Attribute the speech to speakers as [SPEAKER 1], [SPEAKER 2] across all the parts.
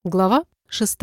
[SPEAKER 1] Глава 6.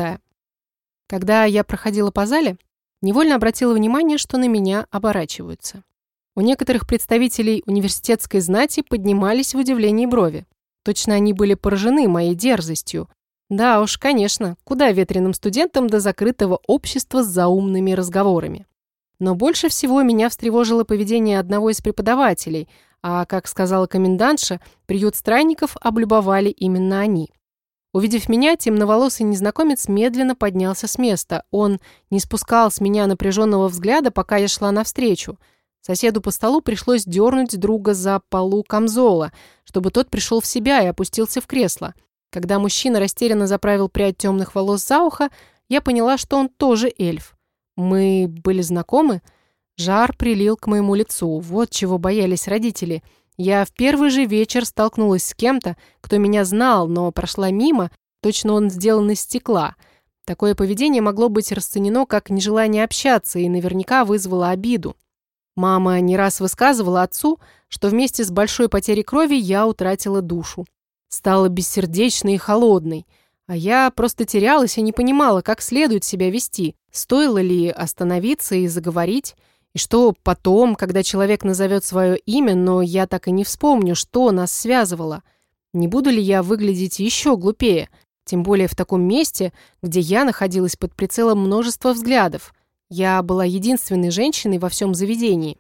[SPEAKER 1] Когда я проходила по зале, невольно обратила внимание, что на меня оборачиваются. У некоторых представителей университетской знати поднимались в удивлении брови. Точно они были поражены моей дерзостью. Да уж, конечно, куда ветреным студентам до закрытого общества с заумными разговорами. Но больше всего меня встревожило поведение одного из преподавателей, а, как сказала комендантша, приют странников облюбовали именно они. Увидев меня, темноволосый незнакомец медленно поднялся с места. Он не спускал с меня напряженного взгляда, пока я шла навстречу. Соседу по столу пришлось дернуть друга за полу камзола, чтобы тот пришел в себя и опустился в кресло. Когда мужчина растерянно заправил прядь темных волос за ухо, я поняла, что он тоже эльф. Мы были знакомы? Жар прилил к моему лицу. Вот чего боялись родители. Я в первый же вечер столкнулась с кем-то, кто меня знал, но прошла мимо, точно он сделан из стекла. Такое поведение могло быть расценено как нежелание общаться и наверняка вызвало обиду. Мама не раз высказывала отцу, что вместе с большой потерей крови я утратила душу. Стала бессердечной и холодной. А я просто терялась и не понимала, как следует себя вести. Стоило ли остановиться и заговорить? И что потом, когда человек назовет свое имя, но я так и не вспомню, что нас связывало? Не буду ли я выглядеть еще глупее? Тем более в таком месте, где я находилась под прицелом множества взглядов. Я была единственной женщиной во всем заведении.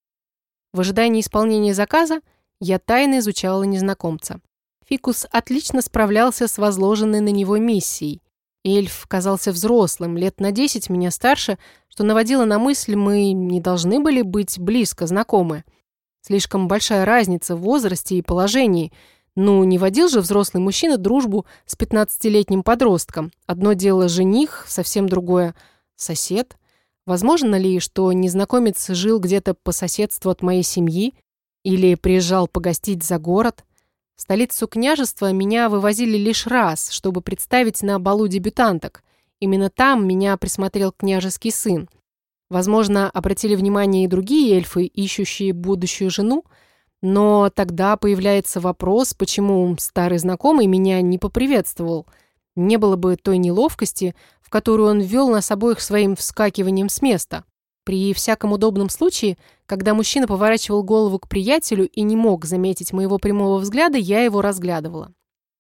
[SPEAKER 1] В ожидании исполнения заказа я тайно изучала незнакомца. Фикус отлично справлялся с возложенной на него миссией. Эльф казался взрослым, лет на 10 меня старше, что наводило на мысль, мы не должны были быть близко знакомы. Слишком большая разница в возрасте и положении. Ну, не водил же взрослый мужчина дружбу с 15-летним подростком. Одно дело жених, совсем другое сосед. Возможно ли, что незнакомец жил где-то по соседству от моей семьи или приезжал погостить за город? В столицу княжества меня вывозили лишь раз, чтобы представить на балу дебютанток. Именно там меня присмотрел княжеский сын. Возможно, обратили внимание и другие эльфы, ищущие будущую жену, но тогда появляется вопрос, почему старый знакомый меня не поприветствовал. Не было бы той неловкости, в которую он ввел нас обоих своим вскакиванием с места. При всяком удобном случае, когда мужчина поворачивал голову к приятелю и не мог заметить моего прямого взгляда, я его разглядывала.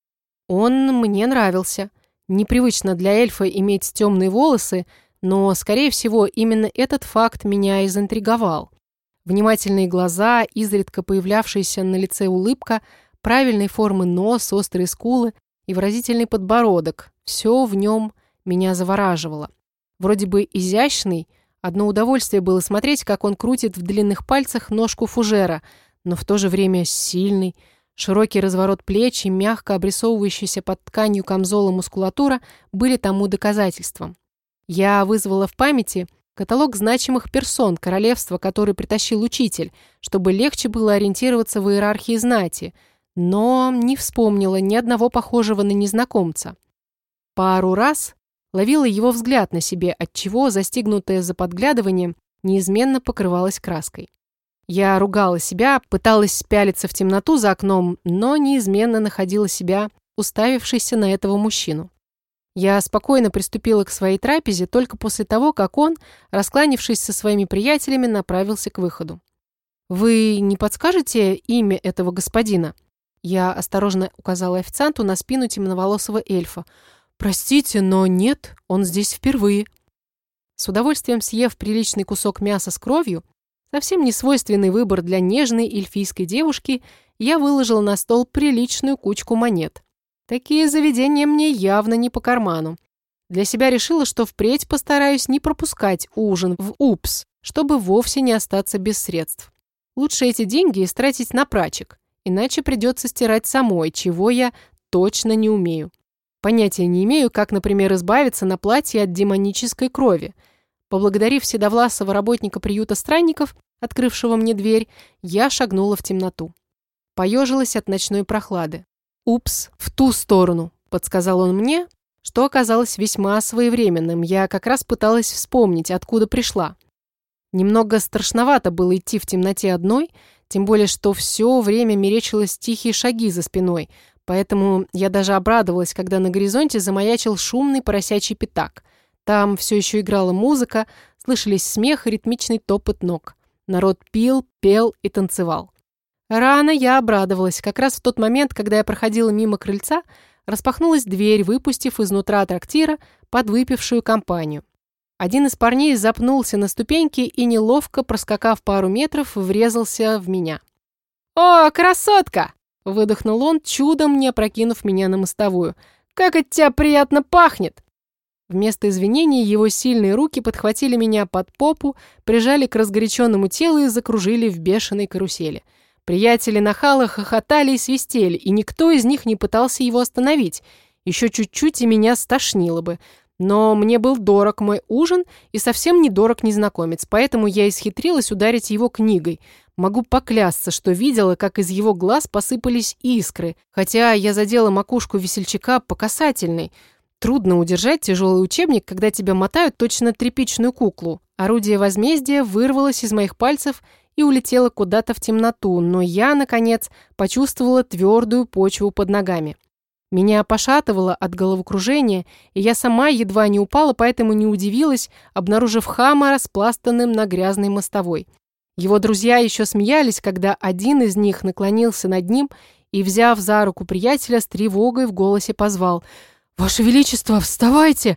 [SPEAKER 1] Он мне нравился. Непривычно для эльфа иметь темные волосы, но, скорее всего, именно этот факт меня и заинтриговал. Внимательные глаза, изредка появлявшаяся на лице улыбка, правильной формы нос, острые скулы и выразительный подбородок – все в нем меня завораживало. Вроде бы изящный. Одно удовольствие было смотреть, как он крутит в длинных пальцах ножку фужера, но в то же время сильный. Широкий разворот плеч и мягко обрисовывающаяся под тканью камзола мускулатура были тому доказательством. Я вызвала в памяти каталог значимых персон королевства, который притащил учитель, чтобы легче было ориентироваться в иерархии знати, но не вспомнила ни одного похожего на незнакомца. Пару раз ловила его взгляд на себе, отчего, застигнутая за подглядыванием, неизменно покрывалась краской. Я ругала себя, пыталась пялиться в темноту за окном, но неизменно находила себя, уставившейся на этого мужчину. Я спокойно приступила к своей трапезе только после того, как он, раскланившись со своими приятелями, направился к выходу. «Вы не подскажете имя этого господина?» Я осторожно указала официанту на спину темноволосого эльфа. «Простите, но нет, он здесь впервые». С удовольствием съев приличный кусок мяса с кровью, совсем не свойственный выбор для нежной эльфийской девушки, я выложила на стол приличную кучку монет. Такие заведения мне явно не по карману. Для себя решила, что впредь постараюсь не пропускать ужин в УПС, чтобы вовсе не остаться без средств. Лучше эти деньги истратить на прачек, иначе придется стирать самой, чего я точно не умею. Понятия не имею, как, например, избавиться на платье от демонической крови. Поблагодарив седовласого работника приюта странников, открывшего мне дверь, я шагнула в темноту. Поежилась от ночной прохлады. «Упс, в ту сторону», — подсказал он мне, что оказалось весьма своевременным. Я как раз пыталась вспомнить, откуда пришла. Немного страшновато было идти в темноте одной, тем более, что все время мерещились тихие шаги за спиной. Поэтому я даже обрадовалась, когда на горизонте замаячил шумный поросячий пятак. Там все еще играла музыка, слышались смех и ритмичный топот ног. Народ пил, пел и танцевал. Рано я обрадовалась. Как раз в тот момент, когда я проходила мимо крыльца, распахнулась дверь, выпустив изнутра трактира подвыпившую компанию. Один из парней запнулся на ступеньке и, неловко проскакав пару метров, врезался в меня. «О, красотка!» – выдохнул он, чудом не опрокинув меня на мостовую. «Как от тебя приятно пахнет!» Вместо извинений его сильные руки подхватили меня под попу, прижали к разгоряченному телу и закружили в бешеной карусели. Приятели-нахалы хохотали и свистели, и никто из них не пытался его остановить. Еще чуть-чуть, и меня стошнило бы. Но мне был дорог мой ужин и совсем не дорог незнакомец, поэтому я исхитрилась ударить его книгой. Могу поклясться, что видела, как из его глаз посыпались искры, хотя я задела макушку весельчака по касательной. Трудно удержать тяжелый учебник, когда тебя мотают точно тряпичную куклу. Орудие возмездия вырвалось из моих пальцев и улетело куда-то в темноту, но я, наконец, почувствовала твердую почву под ногами. Меня пошатывало от головокружения, и я сама едва не упала, поэтому не удивилась, обнаружив хама распластанным на грязной мостовой. Его друзья еще смеялись, когда один из них наклонился над ним и, взяв за руку приятеля, с тревогой в голосе позвал: «Ваше Величество, вставайте!»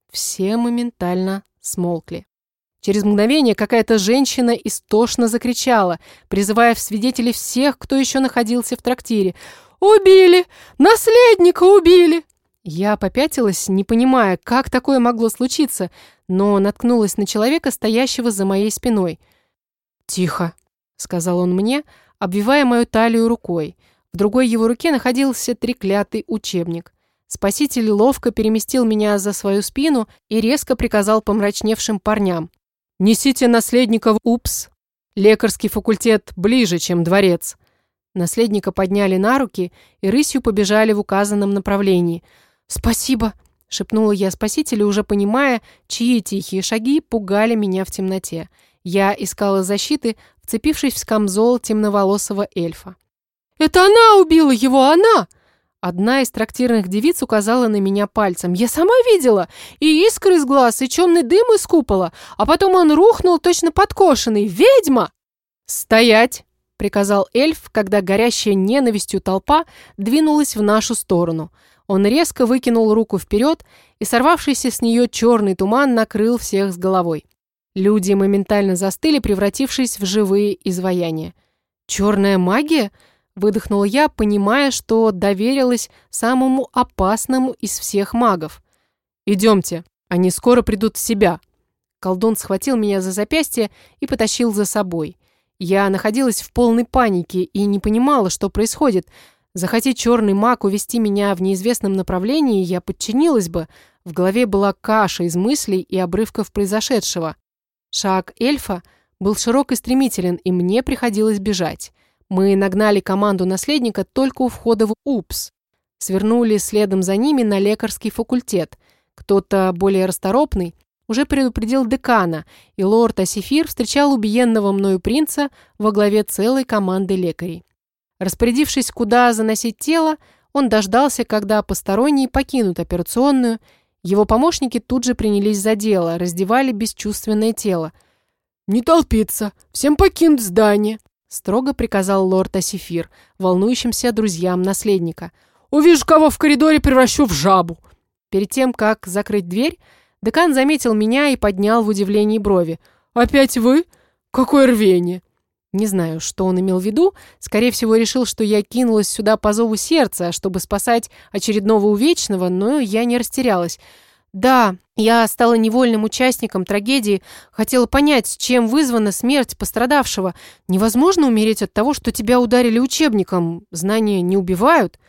[SPEAKER 1] Все моментально смолкли. Через мгновение какая-то женщина истошно закричала, призывая в свидетели всех, кто еще находился в трактире: «Убили! Наследника убили!» Я попятилась, не понимая, как такое могло случиться, но наткнулась на человека, стоящего за моей спиной. «Тихо», — сказал он мне, обвивая мою талию рукой. В другой его руке находился треклятый учебник. Спаситель ловко переместил меня за свою спину и резко приказал помрачневшим парням: «Несите наследника в УПС. Лекарский факультет ближе, чем дворец». Наследника подняли на руки и рысью побежали в указанном направлении. «Спасибо!» — шепнула я спасителю, уже понимая, чьи тихие шаги пугали меня в темноте. Я искала защиты, вцепившись в камзол темноволосого эльфа. «Это она убила его, она!» Одна из трактирных девиц указала на меня пальцем. «Я сама видела! И искры из глаз, и темный дым из купола, а потом он рухнул точно подкошенный. Ведьма!» «Стоять!» — приказал эльф, когда горящая ненавистью толпа двинулась в нашу сторону. Он резко выкинул руку вперед, и сорвавшийся с нее черный туман накрыл всех с головой. Люди моментально застыли, превратившись в живые изваяния. «Черная магия?» — выдохнула я, понимая, что доверилась самому опасному из всех магов. «Идемте, они скоро придут в себя». Колдун схватил меня за запястье и потащил за собой. Я находилась в полной панике и не понимала, что происходит. Захоти черный маг увести меня в неизвестном направлении, я подчинилась бы. В голове была каша из мыслей и обрывков произошедшего. Шаг эльфа был широк и стремителен, и мне приходилось бежать. Мы нагнали команду наследника только у входа в УПС. Свернули следом за ними на лекарский факультет. Кто-то более расторопный уже предупредил декана, и лорд Асифир встречал убиенного мною принца во главе целой команды лекарей. Распорядившись, куда заносить тело, он дождался, когда посторонние покинут операционную. Его помощники тут же принялись за дело, раздевали бесчувственное тело. «Не толпиться! Всем покинуть здание!» — строго приказал лорд Асифир, волнующимся друзьям наследника. «Увижу кого в коридоре, превращу в жабу!» Перед тем, как закрыть дверь, декан заметил меня и поднял в удивлении брови. «Опять вы? Какое рвение!» Не знаю, что он имел в виду. Скорее всего, решил, что я кинулась сюда по зову сердца, чтобы спасать очередного увечного, но я не растерялась. Да, я стала невольным участником трагедии, хотела понять, чем вызвана смерть пострадавшего. Невозможно умереть от того, что тебя ударили учебником. Знания не убивают.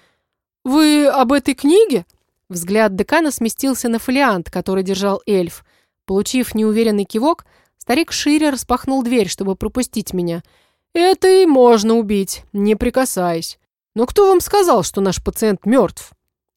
[SPEAKER 1] «Вы об этой книге?» Взгляд декана сместился на фолиант, который держал эльф. Получив неуверенный кивок, старик шире распахнул дверь, чтобы пропустить меня. «Это и можно убить, не прикасаясь. Но кто вам сказал, что наш пациент мертв?»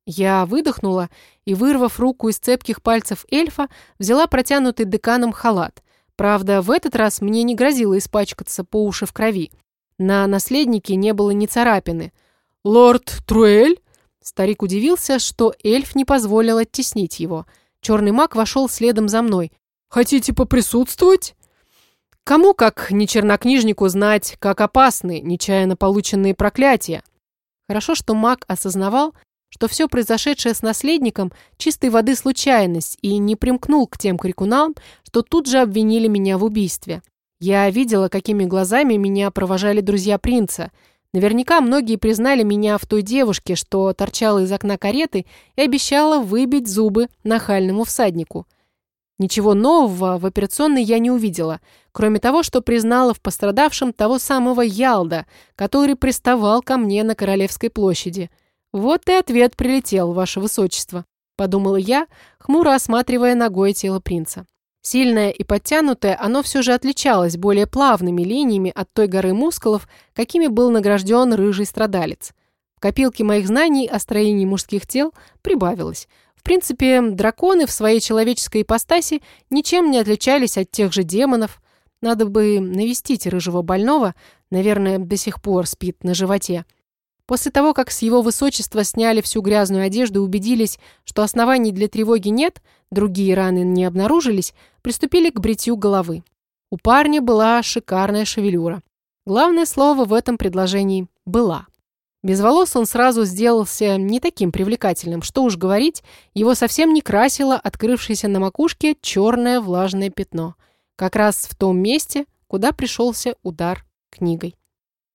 [SPEAKER 1] Я выдохнула и, вырвав руку из цепких пальцев эльфа, взяла протянутый деканом халат. Правда, в этот раз мне не грозило испачкаться по уши в крови. На наследнике не было ни царапины. «Лорд Труэль?» Старик удивился, что эльф не позволил оттеснить его. Черный маг вошел следом за мной. «Хотите поприсутствовать?» Кому, как не чернокнижнику, знать, как опасны нечаянно полученные проклятия? Хорошо, что маг осознавал, что все произошедшее с наследником чистой воды случайность, и не примкнул к тем крикунам, что тут же обвинили меня в убийстве. Я видела, какими глазами меня провожали друзья принца. Наверняка многие признали меня в той девушке, что торчала из окна кареты и обещала выбить зубы нахальному всаднику. Ничего нового в операционной я не увидела, кроме того, что признала в пострадавшем того самого Ялда, который приставал ко мне на Королевской площади. «Вот и ответ прилетел, ваше высочество», – подумала я, хмуро осматривая ногой тело принца. Сильное и подтянутое, оно все же отличалось более плавными линиями от той горы мускулов, какими был награжден рыжий страдалец. В копилке моих знаний о строении мужских тел прибавилось. В принципе, драконы в своей человеческой ипостаси ничем не отличались от тех же демонов. Надо бы навестить рыжего больного, наверное, до сих пор спит на животе. После того, как с его высочества сняли всю грязную одежду и убедились, что оснований для тревоги нет, другие раны не обнаружились, приступили к бритью головы. У парня была шикарная шевелюра. Главное слово в этом предложении «была». Без волос он сразу сделался не таким привлекательным, что уж говорить, его совсем не красило открывшееся на макушке черное влажное пятно, как раз в том месте, куда пришелся удар книгой.